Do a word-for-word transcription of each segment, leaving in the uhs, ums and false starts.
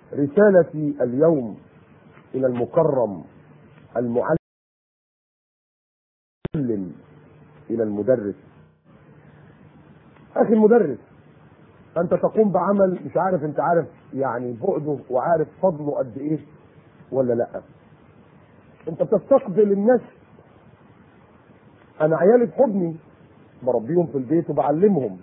رسالتي اليوم إلى المكرم المعلم، إلى المدرس. أخي المدرس، أنت تقوم بعمل مش عارف أنت عارف يعني بعده وعارف فضله قد إيه ولا لأ. أنت بتستقبل الناس. أنا عيالي في حضني بربيهم في البيت وبعلمهم،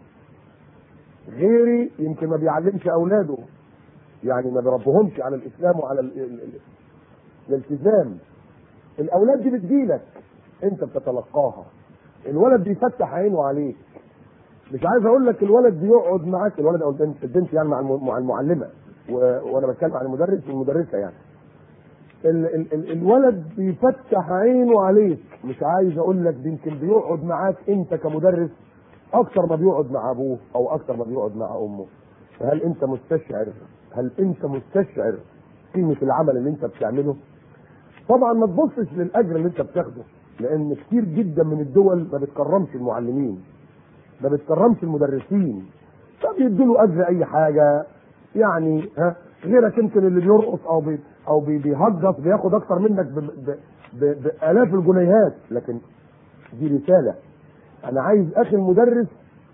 غيري يمكن ما بيعلمش أولاده، يعني ما بيربهمش على الإسلام وعلى ال ال ال الالتزام. الأولاد دي بتجيلك أنت بتتلقاها. الولد بيفتح عينه عليك. مش عايز اقول لك الولد بيقعد معاك، الولد او البنت البنت يعني مع مع المعلمه، وانا بتكلم عن المدرس والمدرسه يعني. ال ال ال الولد بيفتح عينه عليك. مش عايز اقول لك يمكن بيقعد معاك انت كمدرس اكتر ما بيقعد مع ابوه او اكتر ما بيقعد مع امه. فهل انت مستشعر هل انت مستشعر قيمه العمل اللي انت بتعمله؟ طبعا ما تبصش للاجر اللي انت بتاخده، لان كتير جدا من الدول ما بتكرمش المعلمين، ما بتكرمش المدرسين، فبيدوا له اجر اي حاجه يعني. ها غيرك يمكن اللي بيرقص او بي او بي بيهجص بياخد اكتر منك بالاف الجنيهات، لكن دي رساله. انا عايز اخي المدرس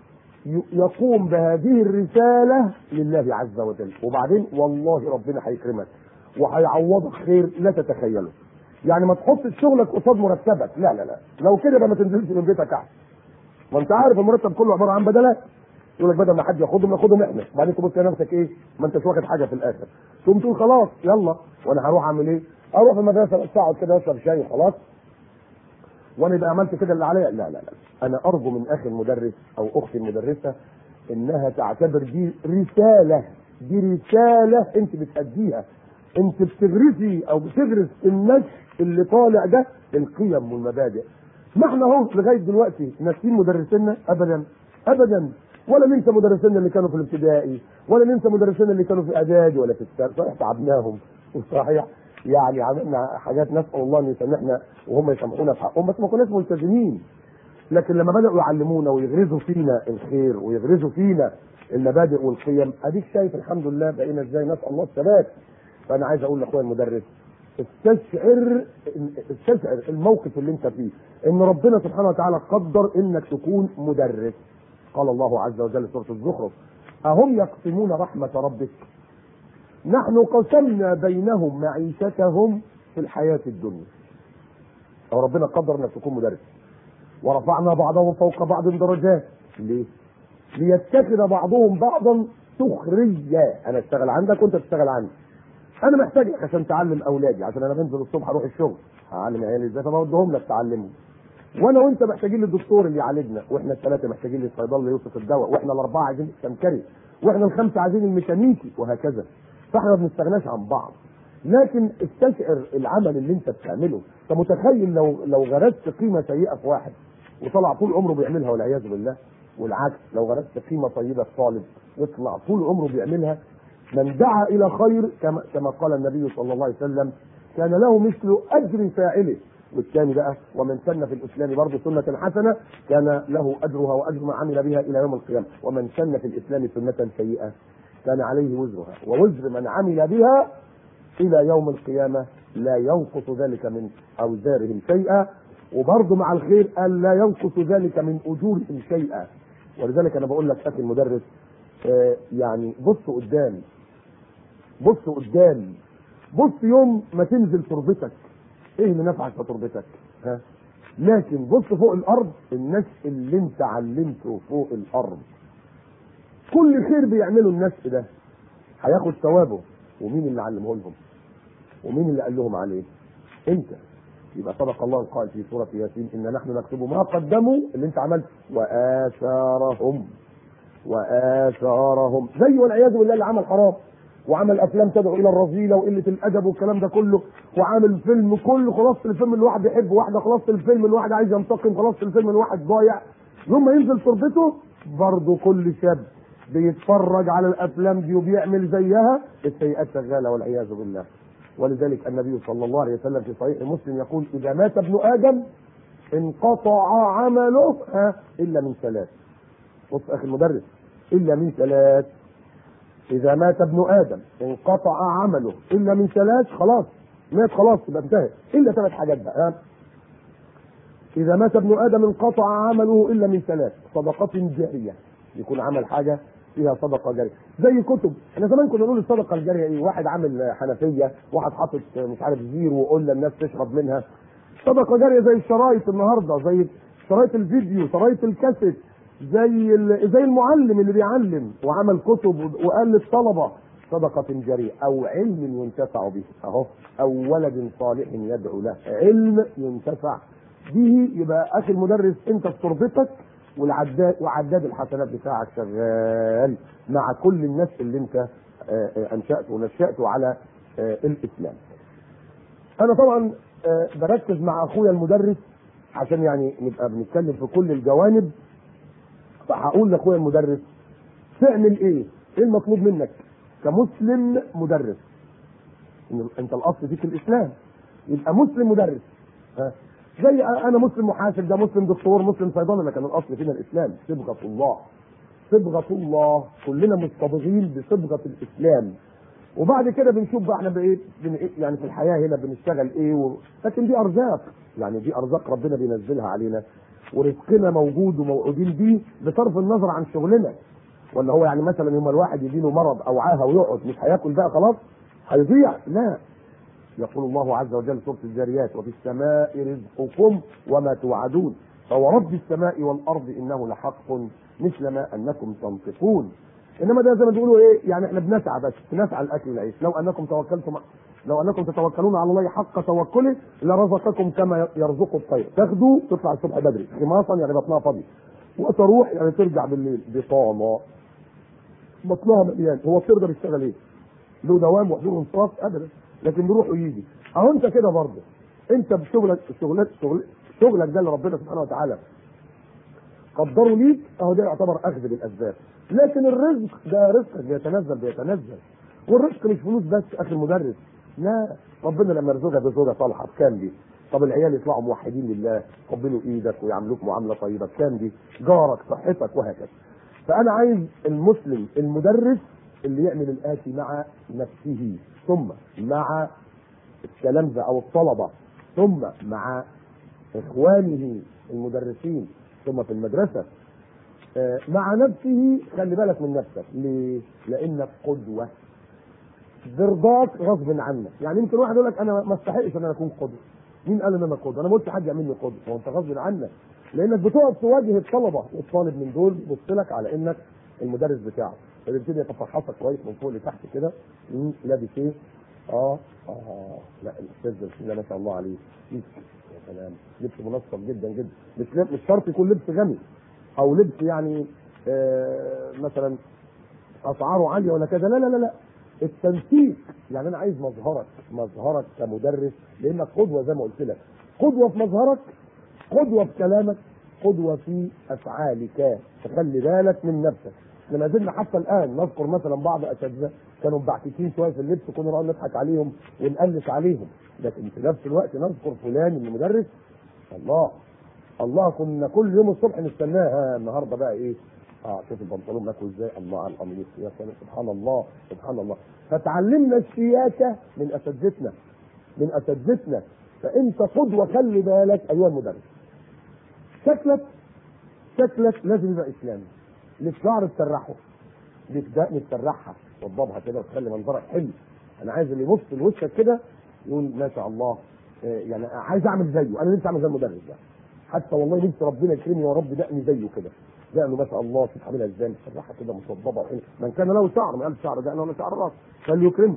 يقوم بهذه الرساله لله عز وجل، وبعدين والله ربنا هيكرمك وهيعوضك خير لا تتخيله. يعني ما تحطش شغلك قصاد مرتبك، لا لا لا، لو كده بقى ما تنزلش من بيتك احسن. ما انت عارف المرتب كله عباره عن بدلات. يقول لك بدل ما حد ياخدهم ناخدهم احنا، وبعدين تبص نفسك ايه؟ ما انتش واخد حاجه في الاخر. تقوم تقول خلاص يلا، وانا هروح اعمل ايه؟ اروح المدرسه بس اقعد كده اشرب شاي وخلاص، وانا يبقى عملت كده اللي عليا. لا لا لا، انا ارجو من اخي المدرس او اختي المدرسه انها تعتبر دي رساله، دي رساله انت بتأديها. انت بتغرسي او بتغرس النشء اللي طالع ده القيم والمبادئ. ما احنا اهو لغايه دلوقتي ناسيين مدرسينا؟ ابدا ابدا. ولا ننسى مدرسينا اللي كانوا في الابتدائي، ولا ننسى مدرسينا اللي كانوا في اعدادي ولا في الثانوي. صحيح تعبناهم وصحيح يعني عملنا حاجات نسال الله ان يسامحنا وهم يسامحونا في حقهم، بس ما كناش ملتزمين. لكن لما بداوا يعلمونا ويغرزوا فينا الخير ويغرزوا فينا المبادئ والقيم، اديك شايف الحمد لله بقينا ازاي، نسال الله الثبات. فانا عايز اقول لاخويا المدرس، استشعر استشعر الموقف اللي انت فيه، ان ربنا سبحانه وتعالى قدر انك تكون مدرس. قال الله عز وجل في سورة الزخرف: اهم يقسمون رحمة ربك نحن قسمنا بينهم معيشتهم في الحياة الدنيا. او ربنا قدر انك تكون مدرس. ورفعنا بعضهم فوق بعض درجات. ليه؟ ليتخذ بعضهم بعضا سخريا. انا اشتغل عندك وانت تشتغل عندي. انا محتاجك عشان تعلم اولادي، عشان انا بنزل الصبح اروح الشغل هعلم عيالي ازاي، فبودهم لك تعلمهم. وانا وانت محتاجين للدكتور اللي يعالجنا، واحنا الثلاثه محتاجين للصيدله اللي يوصف الدواء، واحنا الاربعه عايزين السمكري، واحنا الخمسه عايزين الميكانيكي، وهكذا. فاحنا ما بنستغناش عن بعض. لكن استشعر العمل اللي انت بتعمله. انت متخيل لو لو غرست قيمه سيئه في واحد وطلع طول عمره بيعملها والعياذ بالله، والعكس لو غرست قيمه طيبه في طالب يطلع طول عمره بيعملها. من دعا الى خير كما كما قال النبي صلى الله عليه وسلم كان له مثل اجر فاعله. والثاني بقى: ومن سن في الاسلام برضه سنه حسنه كان له اجرها واجر ما عمل بها الى يوم القيامه، ومن سن في الاسلام سنه سيئه كان عليه وزرها ووزر من عمل بها الى يوم القيامه لا ينقص ذلك من اوزارهم شيئا. وبرضه مع الخير قال لا ينقص ذلك من اجورهم شيئا. ولذلك انا بقول لك اخي المدرس، آه يعني بص قدام، بص قدام، بص يوم ما تنزل تربتك ايه اللي نفعك في تربتك؟ ها؟ لكن بص فوق الارض، الناس اللي انت علمته فوق الارض كل خير بيعمله الناس ده هياخد ثوابه. ومين اللي علمه لهم؟ ومين اللي قال لهم عليه؟ انت. يبقى صدق الله القائل في سوره ياسين: ان نحن نكتب ما قدموا، اللي انت عملته، واثارهم واثارهم زي والعياذ بالله اللي عمل حرام وعمل افلام تدعو الى الرذيله وقله الادب والكلام ده كله، وعامل فيلم كله خلاصه الفيلم الواحد بيحب واحده، خلاصه الفيلم الواحد عايز ينتقم، خلاصه الفيلم الواحد ضايع. يوم ما ينزل تربته برضه كل شاب بيتفرج على الافلام دي وبيعمل زيها، السيئات شغاله والعياذ بالله. ولذلك النبي صلى الله عليه وسلم في صحيح مسلم يقول: اذا مات ابن ادم انقطع عمله الا من ثلاث. بص اخي المدرس، الا من ثلاث: اذا مات ابن ادم انقطع عمله الا من ثلاث، خلاص مات خلاص يبقى انتهت، الا ثلاث حاجات بقى. ها؟ اذا مات ابن ادم انقطع عمله الا من ثلاث: صدقه جاريه، يكون عمل حاجه فيها صدقه جاريه، زي كتب. احنا زمان كنا نقول الصدقه الجاريه ايه؟ واحد عامل حنفيه، واحد حاطط مش عارف زير وقلنا الناس تشرب منها. صدقه جاريه زي الشرايط النهارده، زي شرايط الفيديو، شرايط الكاسيت، زي زي المعلم اللي بيعلم وعمل كتب وقال للطلبه صدقه جاريه، او علم ينتفع به اهو، او ولد صالح يدعو له، علم ينتفع به. يبقى اخي المدرس انت في تربتك، والعداد وعداد الحسنات بتاعك شغال مع كل الناس اللي انت انشأته ونشأته على الاسلام. انا طبعا بركز مع اخويا المدرس عشان يعني نبقى بنتكلم في كل الجوانب، فهقول لاخويا المدرس تعمل ايه؟ ايه المطلوب منك كمسلم مدرس؟ انت الاصل فيك الاسلام، يبقى مسلم مدرس. ها؟ زي انا مسلم محاسب، ده مسلم دكتور، مسلم صيدله، لكن الاصل فينا الاسلام، صبغه الله، صبغه الله، كلنا مصطبغين بصبغه الاسلام. وبعد كده بنشوف بقى احنا بايه يعني في الحياه هنا بنشتغل ايه و... لكن دي ارزاق، يعني دي ارزاق ربنا بينزلها علينا، ورزقنا موجود وموعودين بيه بصرف النظر عن شغلنا. ولا هو يعني مثلا يوم الواحد يجي له مرض او عاهه ويقعد مش هياكل بقى خلاص هيضيع؟ لا، يقول الله عز وجل سورة الذاريات: وفي السماء رزقكم وما توعدون فورب السماء والارض انه لحق مثل ما انكم تنطقون. انما ده زي ما بيقولوا ايه، يعني احنا بنسعى بس بنسعى الاكل والعيش. لو انكم توكلتم لو انكم تتوكلون على الله حق توكله لرزقكم كما يرزق الطير، تاخدوا تطلع الصبح بدري خماصا يعني بطنها فاضي، وتروح يعني ترجع بالليل بطانه بطنها مليان. هو الطير ده بيشتغل ايه؟ له دوام وحضور انصاف ابدا، لكن بيروح ويجي. اهو انت كده برضه، انت بشغلك شغلك شغل شغلك ده اللي ربنا سبحانه وتعالى قدره ليك، اهو ده يعتبر اخذ بالاسباب. لكن الرزق ده رزقك بيتنزل بيتنزل، والرزق مش فلوس بس اخي المدرس، لا، ربنا لما يرزقك بزوجه صالحه بكام دي؟ طب العيال يطلعوا موحدين لله، يقبلوا ايدك ويعاملوك معامله طيبه بكام دي؟ جارك، صحتك، وهكذا. فانا عايز المسلم المدرس اللي يعمل الاتي مع نفسه، ثم مع التلامذه او الطلبه، ثم مع اخوانه المدرسين، ثم في المدرسه، مع نفسه. خلي بالك من نفسك، ليه؟ لانك قدوه، برضاك غصب عنك. يعني يمكن واحد يقول لك انا ما استحقش ان انا اكون قدوه. مين قال ان انا قدوه؟ انا ما قلتش حد يعمل لي قدوه، هو انت غصب عنك، لانك بتقف تواجه الطلبه، والطالب من دول يبص لك على انك المدرس بتاعه، فبيبتدي يتفحصك كويس من فوق لتحت كده، لابس ايه؟ اه اه لا الاستاذ ده ما شاء الله عليه، يا سلام، لبس منسق جدا جدا. مش مش شرط يكون لبس غني او لبس يعني آه مثلا اسعاره عاليه ولا كذا، لا لا لا لا، التنسيق. يعني انا عايز مظهرك مظهرك كمدرس، لانك قدوه زي ما قلت لك، قدوه في مظهرك، قدوه في كلامك، قدوه في افعالك. تخلي بالك من نفسك. لما زلنا حتى الان نذكر مثلا بعض اساتذه كانوا مبعتكين شويه في اللبس، كنا نقعد نضحك عليهم ونقلش عليهم، لكن في نفس الوقت نذكر فلان المدرس، الله الله كنا كل يوم الصبح نستناه، النهارده بقى ايه؟ اه شوف البنطلون ماكو ازاي، الله على القميص، يا سلام، سبحان الله سبحان الله. فتعلمنا السياسه من اساتذتنا من اساتذتنا فانت قدوه، خلي بالك ايها المدرس. شكلك شكلك لازم يبقى اسلامي. ليك شعر تسرحه، ليك دقن تسرحها وتضبها كده وتخلي منظرك حلو. انا عايز اللي يبص لوشك كده يقول ما شاء الله، يعني عايز اعمل زيه، انا نفسي اعمل زي المدرس ده، حتى والله نفسي ربنا يكرمني يا رب دقني زيه كده، دقنه ما شاء الله شوف عاملها ازاي متسرحه كده مصببه وحلوه. من كان له شعر، ما قال شعر دقنه ولا شعر راس فليكرمه.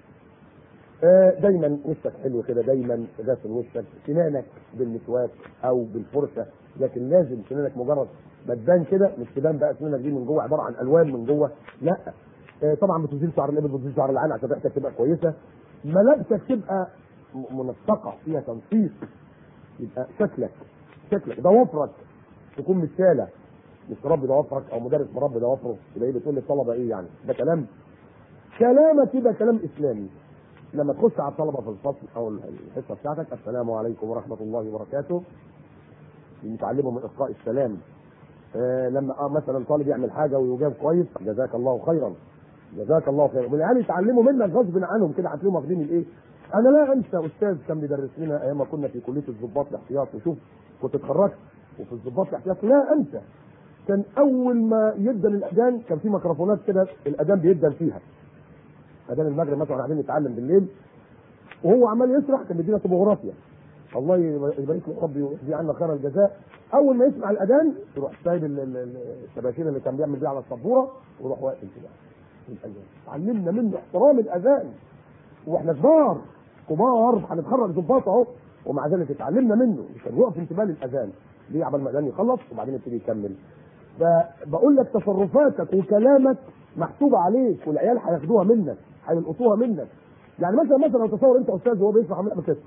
دايما وشك حلو كده، دايما غاسل وشك، سنانك بالمسواك او بالفرشه، لكن لازم سنانك مجرد ما تبان كده مش تبان بقى سنانك دي من جوه عباره عن الوان من جوه، لا. طبعا بتزيل شعر الابل، بتزيل شعر العين عشان ريحتك تبقى كويسه، ملابسك تبقى منسقه فيها تنسيق، يبقى شكلك شكلك ضوافرك تكون متشاله، مش مربي ضوافرك او مدرس مربي ضوافره يبقى بتقول للطلبه ايه يعني؟ ده كلام كلامك يبقى كلام اسلامي. لما تخش على الطلبه في الفصل او الحصه بتاعتك، السلام عليكم ورحمه الله وبركاته، نتعلمهم من اقراء السلام. آه لما آه مثلا طالب يعمل حاجه ويجاب كويس، جزاك الله خيرا. جزاك الله خير. والعيال يتعلموا منك غصب عنهم كده، هتلاقيهم واخدين الايه؟ انا لا انسى استاذ كان بيدرس لنا ايام ما كنا في كليه الضباط الاحتياط، وشوف كنت اتخرجت وفي الضباط الاحتياط، لا انسى كان اول ما يبدا الاذان كان في ميكروفونات كده الاذان بيبدا فيها. اذان المغرب مثلا قاعدين نتعلم بالليل وهو عمال يشرح كان بيدينا طبوغرافيا، الله يبارك له ربي ويجزيه عنا خير الجزاء. اول ما يسمع الاذان يروح سايب الشباشين اللي كان بيعمل بيها على السبوره ويروح واقف كده الاذان. علمنا منه احترام الاذان واحنا كبار كبار هنتخرج ضباط اهو، ومع ذلك اتعلمنا منه كان يقف انتباه للاذان ليه؟ عبال ما الاذان يخلص وبعدين يبتدي يكمل. فبقول لك تصرفاتك وكلامك محسوبه عليك، والعيال هياخدوها منك هيلقطوها منك. يعني مثلا مثلا لو تصور انت استاذ وهو بيشرح عامل كده،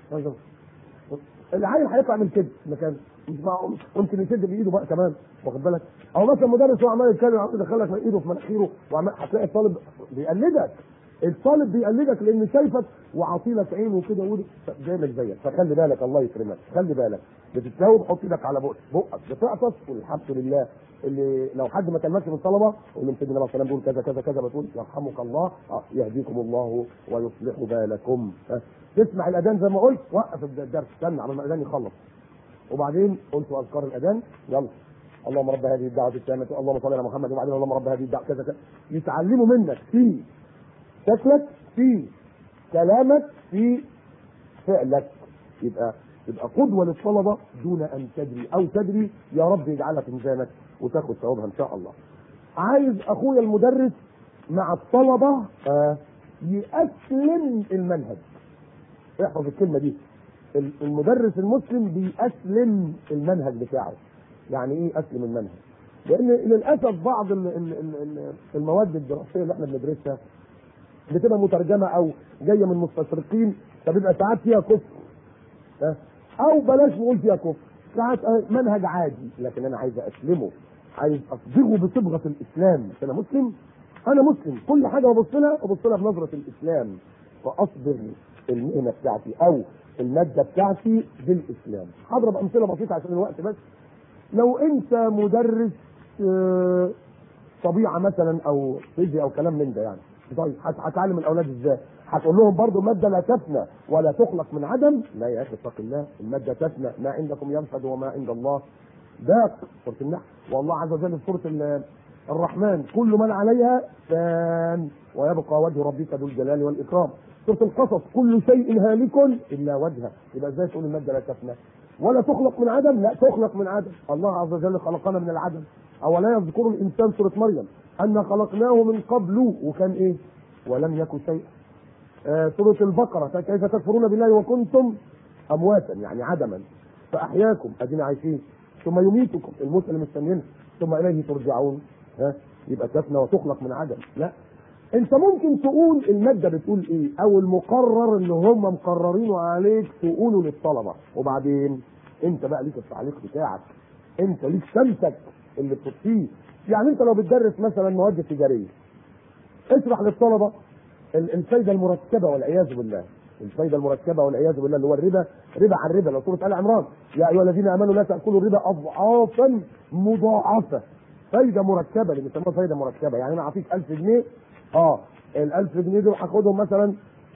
العيل هيطلع من كده مكان ممكن يشد بايده بقى كمان، واخد بالك؟ او مثلا مدرس هو عمال يتكلم عمال يدخلك من ايده في مناخيره هتلاقي الطالب بيقلدك. الطالب بيقلدك لان شايفك وعاطيلك عينه وكده وده جاي لك زيك. فخلي بالك الله يكرمك، خلي بالك بتتجاوب حط ايدك على بقك بقك بتعطس والحمد لله. اللي لو حد ما كلمكش من الطلبه قول لهم سيدنا النبي صلى الله عليه وسلم بيقول كذا كذا كذا، بتقول يرحمك الله يهديكم الله ويصلح بالكم. تسمع الاذان زي ما قلت وقف الدرس استنى على ما الاذان يخلص، وبعدين قلت اذكار الاذان يلا اللهم رب هذه الدعوه التامه اللهم صل على محمد، وبعدين اللهم رب هذه الدعوه كذا كذا. يتعلموا منك في شكلك في كلامك في فعلك، يبقى يبقى قدوه للطلبه دون ان تدري او تدري. يا رب يجعلها في ميزانك وتاخد ثوابها ان شاء الله. عايز اخويا المدرس مع الطلبه آه يأسلم المنهج. احفظ الكلمه دي، المدرس المسلم بيأسلم المنهج بتاعه. يعني ايه اسلم المنهج؟ لان للاسف بعض المواد الدراسيه اللي احنا بندرسها بتبقى مترجمه او جايه من مستشرقين، فبيبقى ساعات فيها كفر او بلاش نقول فيها كفر، ساعات منهج عادي، لكن انا عايز اسلمه، عايز اصبغه بصبغه الاسلام. انا مسلم انا مسلم كل حاجه ببص لها ببص لها بنظره الاسلام، فاصبغ المهنه بتاعتي او الماده بتاعتي بالاسلام. هضرب امثله بسيطه عشان الوقت بس. لو انت مدرس طبيعه مثلا او فيزياء او كلام من ده، يعني طيب هتعلم الاولاد ازاي؟ هتقول لهم برضه الماده لا تفنى ولا تخلق من عدم؟ لا يا اخي اتق الله، الماده تفنى، ما عندكم ينفد وما عند الله باق. سوره النحل، والله عز وجل في سوره الرحمن كل من عليها فان ويبقى وجه ربك ذو الجلال والاكرام. سوره القصص كل شيء هالك الا وجهه. يبقى ازاي تقول الماده لا تفنى ولا تخلق من عدم؟ لا تخلق من عدم، الله عز وجل خلقنا من العدم. اولا يذكر الانسان سوره مريم ان خلقناه من قبل وكان ايه؟ ولم يكن شيئا. آه سوره البقره كيف تكفرون بالله وكنتم امواتا يعني عدما فاحياكم ادينا عايشين، ثم يميتكم الموت اللي مستنيينها ثم اليه ترجعون. ها يبقى تفنى وتخلق من عدم؟ لا. انت ممكن تقول الماده بتقول ايه او المقرر اللي هم مقررينه عليك تقوله للطلبه، وبعدين انت بقى ليك التعليق بتاعك، انت ليك سمتك اللي بتطفيه. يعني انت لو بتدرس مثلا مواد تجاريه اشرح للطلبه الفايده المركبه والعياذ بالله، الفايده المركبه والعياذ بالله اللي هو الربا، ربا عن ربا. لو سوره ال عمران يا ايها الذين امنوا لا تاكلوا الربا اضعافا مضاعفه، فايده مركبه اللي بيسموها فايده مركبه. يعني انا اعطيك ألف جنيه، اه ال ألف جنيه دول هاخدهم مثلا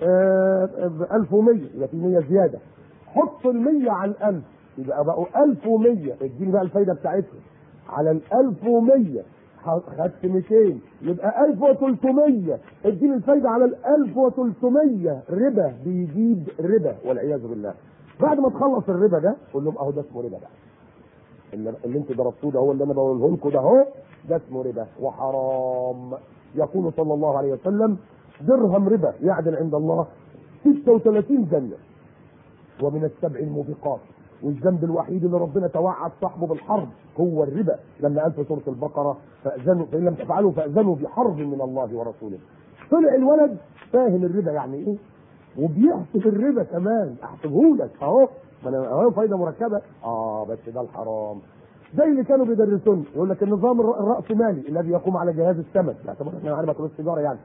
ب ألف ومية، يبقى في مية زياده، حط ال مية على ال ألف يبقى بقوا ألف ومية، اديني بقى الفايده بتاعتهم على ال ألف ومية، خدت ميتين يبقى ألف وثلاثمية، اديني الفايده على ال ألف وثلاثمية. ربا بيجيب ربا والعياذ بالله. بعد ما تخلص الربا ده قول لهم اهو ده اسمه ربا بقى، اللي, اللي انتوا درستوه ده هو اللي انا بقوله لكم ده اهو ده اسمه ربا وحرام. يقول صلى الله عليه وسلم درهم ربا يعدل عند الله ستة وثلاثين جنه ومن السبع الموبقات، والذنب الوحيد اللي ربنا توعد صاحبه بالحرب هو الربا، لما قال في سوره البقره فاذنوا فان لم تفعلوا فاذنوا بحرب من الله ورسوله. طلع الولد فاهم الربا يعني ايه وبيحسب الربا كمان، احسبه لك اهو، ما انا اهو فايده مركبه، اه بس ده الحرام. زي اللي كانوا بيدرسون يقول لك النظام الراسمالي الذي يقوم على جهاز السمك، يعتبر احنا عارف بكالوريوس التجاره يعني،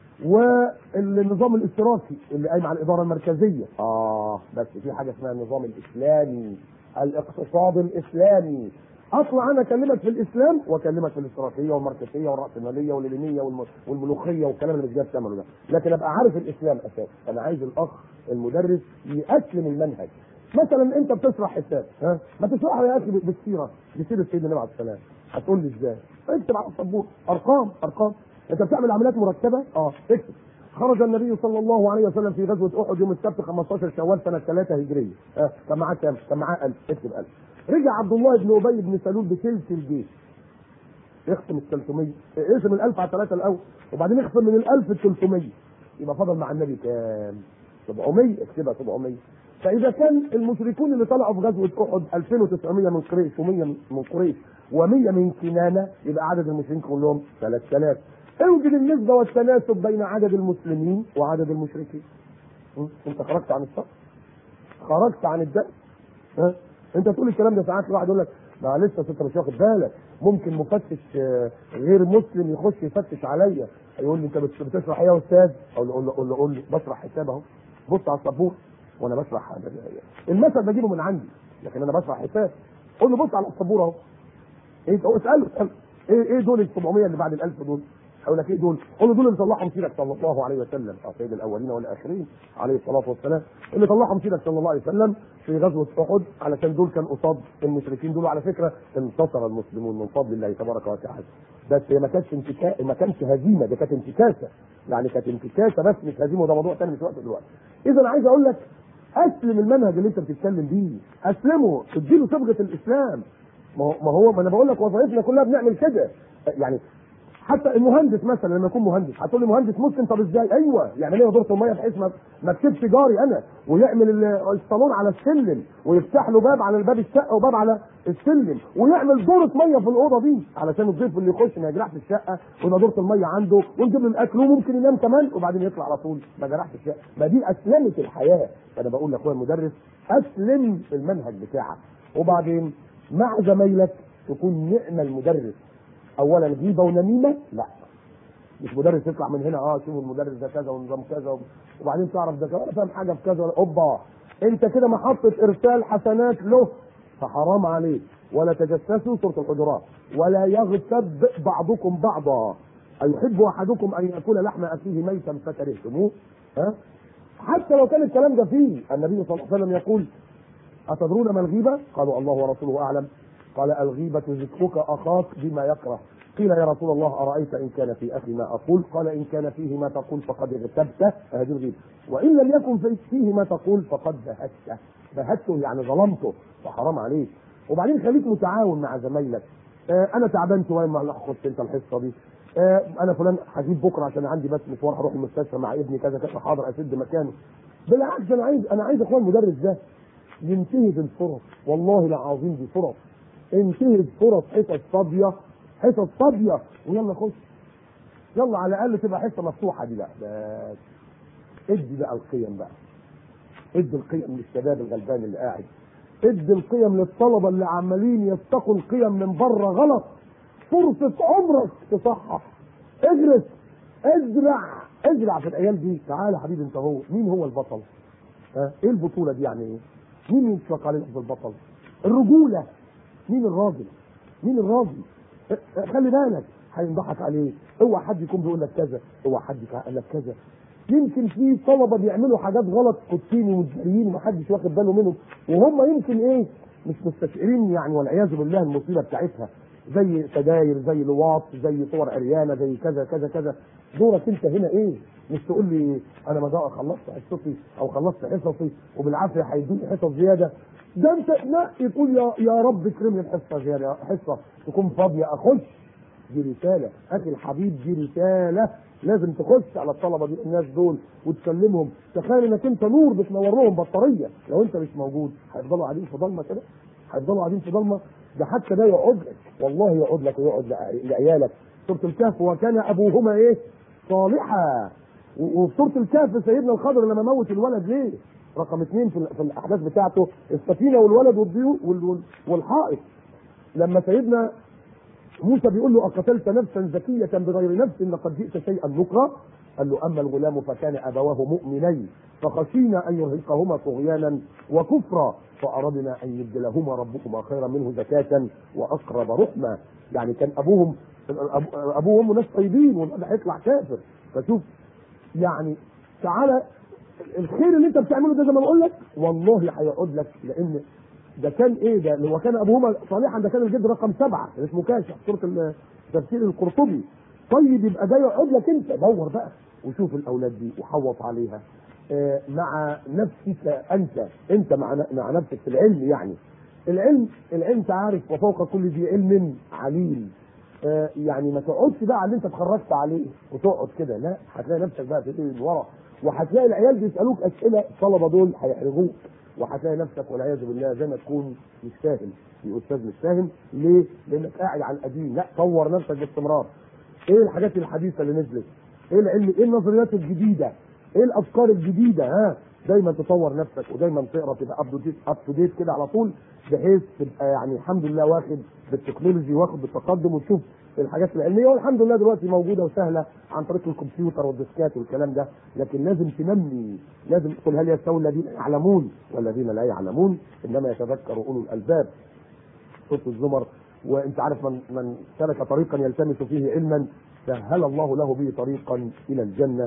والنظام الاشتراكي اللي قايم على الاداره المركزيه، اه بس في حاجه اسمها النظام الاسلامي، الاقتصاد الاسلامي، اطلع انا اكلمك في الاسلام واكلمك في الاستراتيجيه والماركسيه والراسماليه واللينيه والملوخيه والكلام اللي مش جاي ثمنه ده، لكن ابقى عارف الاسلام اساسا. انا عايز الاخ المدرس يأسلم المنهج. مثلا انت بتشرح حساب، ها ما تشرحها يا اخي بالسيره، بسيره سيدنا النبي عليه السلام. هتقول لي ازاي؟ اكتب على السبوره ارقام ارقام. انت بتعمل عمليات مركبه؟ اه اكتب. خرج النبي صلى الله عليه وسلم في غزوه احد يوم السبت خمستاشر شوال سنه ثلاثة هجريه. اه كان معاه كام؟ كان معاه ألف. اكتب ألف. رجع عبد الله بن ابي بن سلول بثلث الجيش. يختم ال ثلاثمية، اقسم ال ألف على ثلاثة الاول، وبعدين يخصم من ال ألف ال ثلاثمية، يبقى فضل مع النبي كام؟ سبعمية. اكتبها سبعمية. فاذا كان المشركون اللي طلعوا في غزوه احد ألفين وتسعمية من قريش و100 من قريش و100 من كنانه، يبقى عدد المشركين كلهم ثلاثة آلاف. اوجد النسبه والتناسب بين عدد المسلمين وعدد المشركين. انت خرجت عن الصف، خرجت عن الدرس. ها انت تقول الكلام ده ساعات الواحد يقول لك معلش انت مش واخد بالك، ممكن مفتش غير مسلم يخش يفتش عليا، يقول لي انت بتشرح ايه يا استاذ؟ اقول له قول له قول له بشرح حساب اهو، بص على السبوره وانا بشرح المثل بجيبه من عندي، لكن انا بشرح حساب. قول له بص على السبوره اهو. ايه اساله اساله ايه ايه دول ال سبعمية اللي بعد ال ألف دول؟ هقول لك ايه دول؟ قول له دول اللي طلعهم سيدك صلى الله عليه وسلم، او سيد الاولين والاخرين عليه الصلاه والسلام، اللي طلعهم سيدك صلى الله عليه وسلم في غزوه احد، علشان دول كان قصاد المشركين دول. على فكره انتصر المسلمون من فضل الله تبارك وتعالى، بس هي ما كانتش انتكاسه، ما كانش هزيمه، دي كانت انتكاسه، يعني كانت انتكاسه بس مش هزيمه، وده موضوع ثاني مش وقته دلوقتي. اذا انا عايز اقول لك اسلم المنهج اللي انت بتتكلم بيه، اسلمه، اديله صبغه الاسلام. ما هو ما هو ما انا بقول لك وظائفنا كلها بنعمل كده. يعني حتى المهندس مثلا لما يكون مهندس، هتقول لي مهندس مسلم، طب ازاي؟ ايوه يعمل ايه دورة الميه بحيث ما ما تسيبش جاري انا، ويعمل الصالون على السلم، ويفتح له باب على الباب الشقه وباب على السلم، ويعمل دورة ميه في الاوضه دي علشان الضيف اللي يخش ما يجرحش الشقه، ويبقى دورة الميه عنده، ونجيب له الاكل وممكن ينام كمان، وبعدين يطلع على طول ما جرحش الشقه. ما دي اسلمت الحياه. فانا بقول لاخويا المدرس اسلم المنهج بتاعك، وبعدين مع زمايلك تكون نعم المدرس. اولا غيبه ونميمه لا، مش مدرس يطلع من هنا اه شوفوا المدرس ده كذا ونظام كذا، وبعدين تعرف ده كذا فاهم حاجه في كذا، اوبا انت كده محطه ارسال حسنات له، فحرام عليك. ولا تجسسوا سوره الحجرات، ولا يغتب بعضكم بعضا، ايحب احدكم ان ياكل لحم اخيه ميتا فكرهتموه. ها حتى لو كان الكلام ده فيه، النبي صلى الله عليه وسلم يقول أتدرون ما الغيبة؟ قالوا الله ورسوله أعلم. قال الغيبة ذكرك أخاك بما يكره. قيل يا رسول الله أرأيت إن كان في أخي ما أقول؟ قال إن كان فيه ما تقول فقد اغتبته، هذه الغيبة. وإن لم يكن فيه ما تقول فقد بهته، بهته يعني ظلمته، فحرام عليك. وبعدين خليك متعاون مع زمايلك. آه أنا تعبان شوية، ما خد أنت الحصة دي. آه أنا فلان هجيب بكرة عشان عندي بس مشوار، هروح المستشفى مع ابني كذا كذا، حاضر أسد مكانه. بالعكس أنا عايز أنا عايز أخويا المدرس ده ينتهز الفرص، والله العظيم دي فرص، انتهز فرص حصص فاضيه، حصص فاضيه ويلا خش، يلا على الاقل تبقى حصه مفتوحه دي بقى. بس ادي بقى القيم بقى، ادي القيم للشباب الغلبان اللي قاعد، ادي القيم للطلبه اللي عمالين يتقوا القيم من بره غلط. فرصه عمرك تصحح، اجلس ازرع ازرع في العيال دي. تعالى يا حبيبي انت، هو مين هو البطل؟ ها ايه البطوله دي يعني ايه؟ مين يطلق عليه في البطل؟ الرجوله. مين الراجل؟ مين الراجل؟ خلي بالك هينضحك عليه، اوعى حد يكون بيقول لك كذا، اوعى حد يقول لك كذا. يمكن في طلبه بيعملوا حاجات غلط كوتين ومتداريين ومحدش واخد باله منهم، وهم يمكن ايه مش مستشعرين يعني، والعياذ بالله المصيبه بتاعتها، زي سجاير، زي لواط، زي صور عريانه، زي كذا كذا كذا. دورك انت هنا ايه؟ مش تقول لي انا ما خلصت حصتي او خلصت حصصي وبالعافيه هيدوني حصص زياده. ده انت لا تقول يا يا رب اكرمني الحصه زياده، حصه تكون فاضيه اخش. دي رساله اخي الحبيب، دي رساله لازم تخش على الطلبه دي، الناس دول وتكلمهم. تخيل انك انت نور بتنور لهم بطاريه، لو انت مش موجود هيفضلوا قاعدين في ضلمه كده، هيفضلوا قاعدين في ضلمه. ده حتى ده يقعد لك، والله يقعد لك ويقعد لعيالك. سوره الكهف وكان ابوهما ايه؟ صالحا. وفي سوره الكهف سيدنا الخضر لما موت الولد ليه؟ رقم اثنين في, في الاحداث بتاعته السفينه والولد والضيوف والحائط. لما سيدنا موسى بيقول له اقتلت نفسا زكيه بغير نفس لقد جئت شيئا نكرا، قال له اما الغلام فكان ابواه مؤمنين فخشينا ان يرهقهما طغيانا وكفرا فاردنا ان يبدلهما ربهما خيرا منه زكاه واقرب رحما. يعني كان ابوهم ابوه وامه ناس طيبين والولد هيطلع كافر. فشوف يعني تعالى الخير اللي انت بتعمله ده زي ما بقول لك والله هيقعد لك، لان ده كان ايه ده اللي هو كان ابوهما صالحا، ده كان الجد رقم سبعه اسمه كاشف سوره تفسير القرطبي. طيب يبقى ده يقعد لك انت، دور بقى وشوف الاولاد دي وحوط عليها آه مع نفسك انت انت مع مع نفسك في العلم. يعني العلم العلم تعرف وفوق كل ذي علم عليم. آه يعني ما تقعدش بقى على اللي انت اتخرجت عليه وتقعد كده، لا هتلاقي نفسك بقى تبتدي من ورا، وهتلاقي العيال بيسالوك اسئله الطلبه دول هيحرجوك، وهتلاقي نفسك والعياذ بالله زي ما تكون مش فاهم، في استاذ مش فاهم. ليه؟ لانك قاعد على القديم. لا، طور نفسك باستمرار. ايه الحاجات الحديثه اللي نزلت؟ ايه العلم؟ ايه النظريات الجديده؟ ايه الافكار الجديده؟ ها دايما تطور نفسك ودايما تقرا، تبقى اب تو ديت كده على طول، بحيث تبقى يعني الحمد لله واخد بالتكنولوجي واخد بالتقدم، وتشوف الحاجات العلميه والحمد لله دلوقتي موجوده وسهله عن طريق الكمبيوتر والديسكات والكلام ده. لكن لازم تنمي، لازم تقول هل يستوي الذين يعلمون والذين لا يعلمون انما يتذكر اولو الالباب. سوره الزمر. وانت عارف من من سلك طريقا يلتمس فيه علما سهل الله له به طريقا الى الجنه.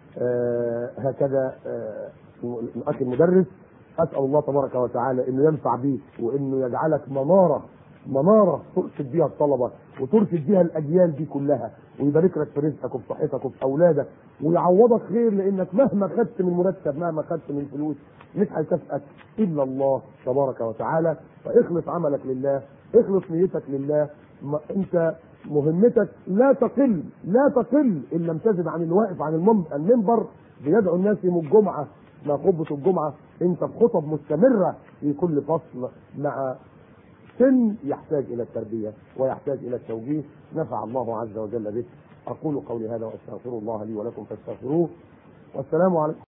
آه هكذا آه اخي المدرس، اسال الله تبارك وتعالى انه ينفع بيك وانه يجعلك مناره مناره ترشد بيها الطلبه وترشد بيها الاجيال دي كلها، ويبارك لك في رزقك وفي صحتك وفي اولادك ويعوضك خير، لانك مهما خدت من مرتب مهما خدت من فلوس مش هيكافئك الا الله تبارك وتعالى. فاخلص عملك لله، اخلص نيتك لله. ما انت مهمتك لا تقل لا تقل ان لم تزد عن الواقف عن المنبر بيدعو الناس يوم الجمعه مع خطبه الجمعه. انت في خطب مستمره في كل فصل مع سن يحتاج الى التربيه ويحتاج الى التوجيه. نفع الله عز وجل به. اقول قولي هذا واستغفر الله لي ولكم فاستغفروه، والسلام عليكم.